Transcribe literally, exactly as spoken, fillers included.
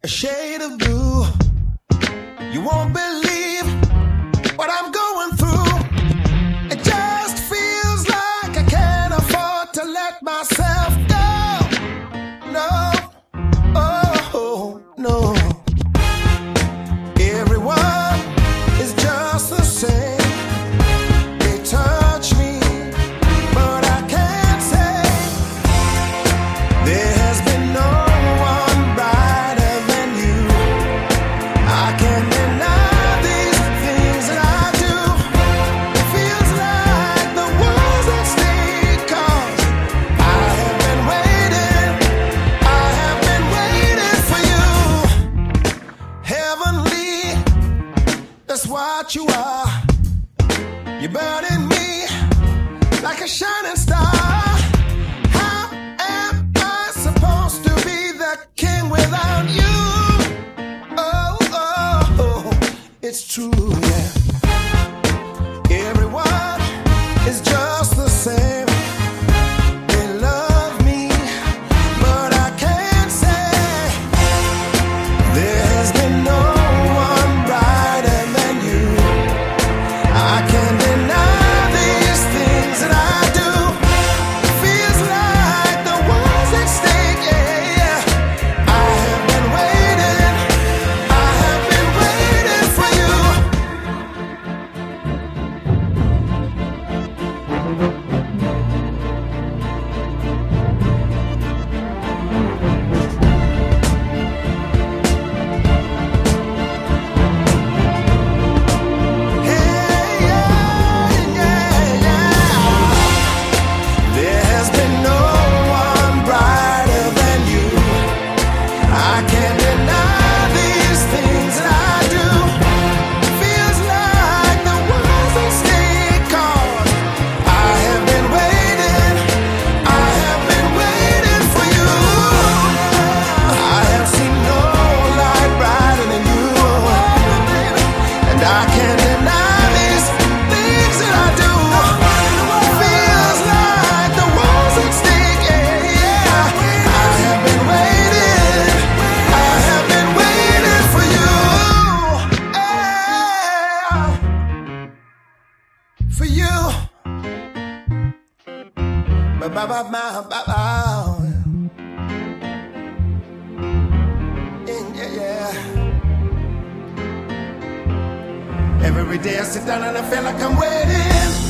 a shade of blue. You won't believe what I'm going through. It just feels like I can't afford to let myself go. No, oh, no. Everyone is just the same. They touch me, but I can't say there has been no one brighter than you. I can't deny these things that I do. It feels like the world's at stake, 'cause I have been waiting, I have been waiting for you. Heavenly, that's what you are. You're burning me like a shining star. How am I supposed to be the king without you? Oh, oh, oh, it's true, yeah. Everyone is just the same. They love me, but I can't say there has been no one brighter than you. I can't deny these things that I do. Feels like the world's at stake, yeah, yeah. I have been waiting, I have been waiting for you. Hey, yeah, yeah, yeah. There has been no one brighter than you. I can't deny these things that I do. Feels like the world's at stake, 'cause I have been waiting, I have been waiting for you. I have seen no light brighter than you, and I can't deny these things that I do. Feels like the world's at stake, yeah, yeah. I have been waiting, I have been waiting for you, yeah, for you. Ba ba ba ba ba ba. Yeah, yeah. Every day I sit down and I feel like I'm waiting.